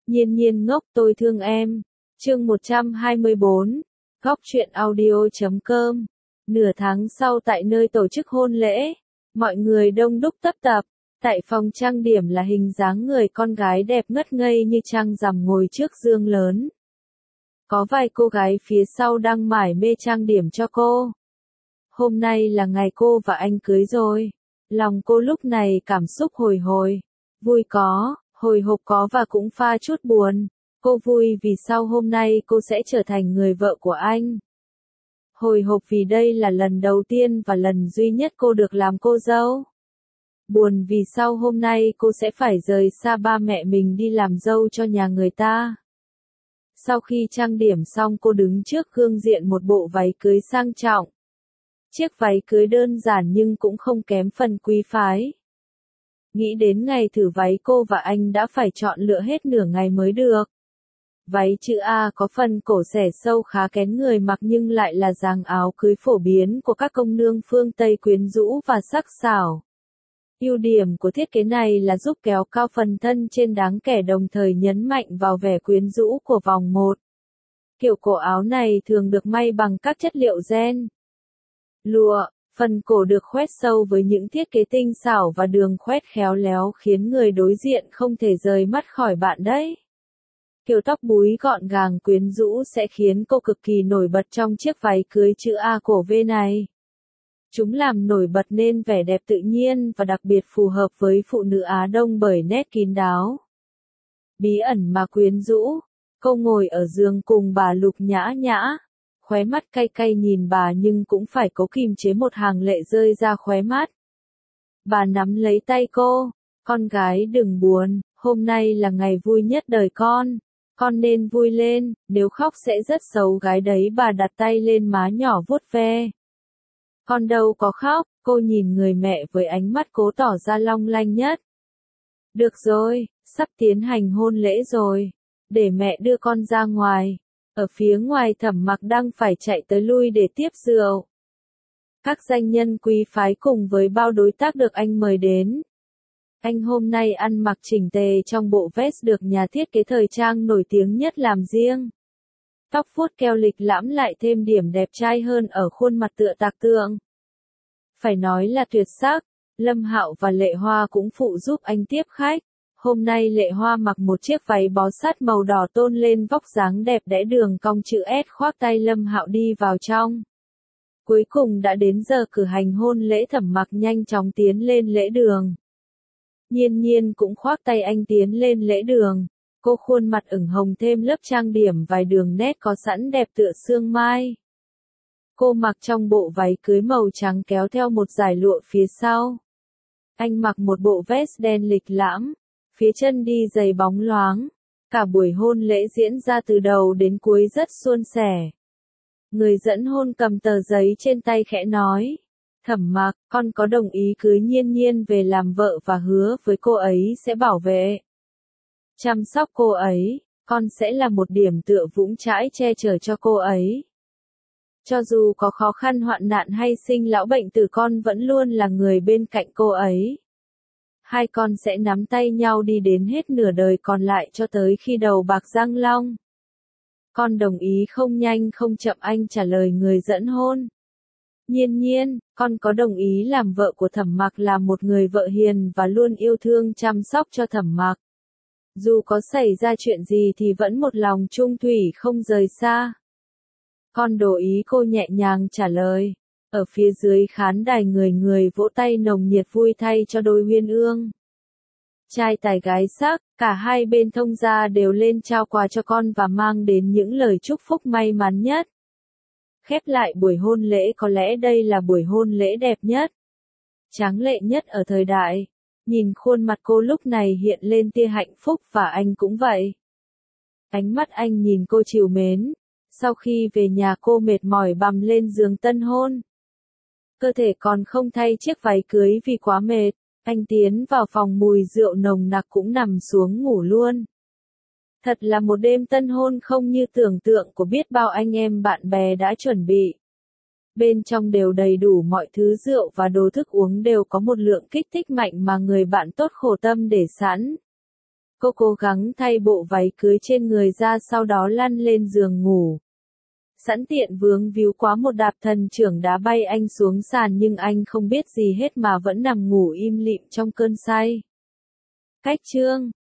Nhiên nhiên ngốc tôi thương em. Chương 124. Góc truyện audio.com. Nửa tháng sau tại nơi tổ chức hôn lễ, mọi người đông đúc tấp tập. Tại phòng trang điểm là hình dáng người con gái đẹp ngất ngây như trăng rằm ngồi trước gương lớn. Có vài cô gái phía sau đang mải mê trang điểm cho cô. Hôm nay là ngày cô và anh cưới rồi. Lòng cô lúc này cảm xúc hồi hồi. Vui có, hồi hộp có và cũng pha chút buồn. Cô vui vì sau hôm nay cô sẽ trở thành người vợ của anh. Hồi hộp vì đây là lần đầu tiên và lần duy nhất cô được làm cô dâu. Buồn vì sau hôm nay cô sẽ phải rời xa ba mẹ mình đi làm dâu cho nhà người ta. Sau khi trang điểm xong cô đứng trước gương diện một bộ váy cưới sang trọng. Chiếc váy cưới đơn giản nhưng cũng không kém phần quý phái. Nghĩ đến ngày thử váy cô và anh đã phải chọn lựa hết nửa ngày mới được. Váy chữ A có phần cổ xẻ sâu khá kén người mặc nhưng lại là dáng áo cưới phổ biến của các công nương phương Tây quyến rũ và sắc sảo. Ưu điểm của thiết kế này là giúp kéo cao phần thân trên đáng kể đồng thời nhấn mạnh vào vẻ quyến rũ của vòng một. Kiểu cổ áo này thường được may bằng các chất liệu ren, lụa, phần cổ được khoét sâu với những thiết kế tinh xảo và đường khoét khéo léo khiến người đối diện không thể rời mắt khỏi bạn đấy. Kiểu tóc búi gọn gàng quyến rũ sẽ khiến cô cực kỳ nổi bật trong chiếc váy cưới chữ A cổ V này. Chúng làm nổi bật nên vẻ đẹp tự nhiên và đặc biệt phù hợp với phụ nữ Á Đông bởi nét kín đáo, bí ẩn mà quyến rũ. Cô ngồi ở giường cùng bà Lục nhã nhã, khóe mắt cay cay nhìn bà nhưng cũng phải cố kìm chế một hàng lệ rơi ra khóe mắt. Bà nắm lấy tay cô, con gái đừng buồn, hôm nay là ngày vui nhất đời con nên vui lên, nếu khóc sẽ rất xấu gái đấy. Bà đặt tay lên má nhỏ vuốt ve. Con đâu có khóc, cô nhìn người mẹ với ánh mắt cố tỏ ra long lanh nhất. Được rồi, sắp tiến hành hôn lễ rồi, để mẹ đưa con ra ngoài. Ở phía ngoài Thẩm Mặc đang phải chạy tới lui để tiếp rượu. Các danh nhân quý phái cùng với bao đối tác được anh mời đến. Anh hôm nay ăn mặc chỉnh tề trong bộ vest được nhà thiết kế thời trang nổi tiếng nhất làm riêng. Tóc vuốt keo lịch lãm lại thêm điểm đẹp trai hơn ở khuôn mặt tựa tạc tượng. Phải nói là tuyệt sắc, Lâm Hạo và Lệ Hoa cũng phụ giúp anh tiếp khách. Hôm nay Lệ Hoa mặc một chiếc váy bó sát màu đỏ tôn lên vóc dáng đẹp đẽ đường cong chữ S khoác tay Lâm Hạo đi vào trong. Cuối cùng đã đến giờ cử hành hôn lễ. Thẩm Mặc nhanh chóng tiến lên lễ đường. Nhiên nhiên cũng khoác tay anh tiến lên lễ đường. Cô khuôn mặt ửng hồng thêm lớp trang điểm vài đường nét có sẵn đẹp tựa sương mai. Cô mặc trong bộ váy cưới màu trắng kéo theo một dải lụa phía sau. Anh mặc một bộ vest đen lịch lãm, phía chân đi giày bóng loáng. Cả buổi hôn lễ diễn ra từ đầu đến cuối rất suôn sẻ. Người dẫn hôn cầm tờ giấy trên tay khẽ nói. Thẩm Mặc, con có đồng ý cưới Nhiên Nhiên về làm vợ và hứa với cô ấy sẽ bảo vệ, chăm sóc cô ấy, con sẽ là một điểm tựa vững chãi che chở cho cô ấy. Cho dù có khó khăn hoạn nạn hay sinh lão bệnh tử con vẫn luôn là người bên cạnh cô ấy. Hai con sẽ nắm tay nhau đi đến hết nửa đời còn lại cho tới khi đầu bạc răng long. Con đồng ý không? Nhanh không chậm anh trả lời người dẫn hôn. Nhiên nhiên, con có đồng ý làm vợ của Thẩm Mặc, là một người vợ hiền và luôn yêu thương chăm sóc cho Thẩm Mặc. Dù có xảy ra chuyện gì thì vẫn một lòng chung thủy không rời xa. Con đồng ý, cô nhẹ nhàng trả lời. Ở phía dưới khán đài người người vỗ tay nồng nhiệt vui thay cho đôi uyên ương. Trai tài gái sắc, cả hai bên thông gia đều lên trao quà cho con và mang đến những lời chúc phúc may mắn nhất. Khép lại buổi hôn lễ, có lẽ đây là buổi hôn lễ đẹp nhất, tráng lệ nhất ở thời đại. Nhìn khuôn mặt cô lúc này hiện lên tia hạnh phúc và anh cũng vậy. Ánh mắt anh nhìn cô trìu mến. Sau khi về nhà cô mệt mỏi bằm lên giường tân hôn. Cơ thể còn không thay chiếc váy cưới vì quá mệt. Anh tiến vào phòng mùi rượu nồng nặc cũng nằm xuống ngủ luôn. Thật là một đêm tân hôn không như tưởng tượng của biết bao anh em bạn bè đã chuẩn bị. Bên trong đều đầy đủ mọi thứ, rượu và đồ thức uống đều có một lượng kích thích mạnh mà người bạn tốt khổ tâm để sẵn. Cô cố gắng thay bộ váy cưới trên người ra sau đó lăn lên giường ngủ. Sẵn tiện vướng víu quá một đạp thần trưởng đá bay anh xuống sàn nhưng anh không biết gì hết mà vẫn nằm ngủ im lìm trong cơn say. Cách chương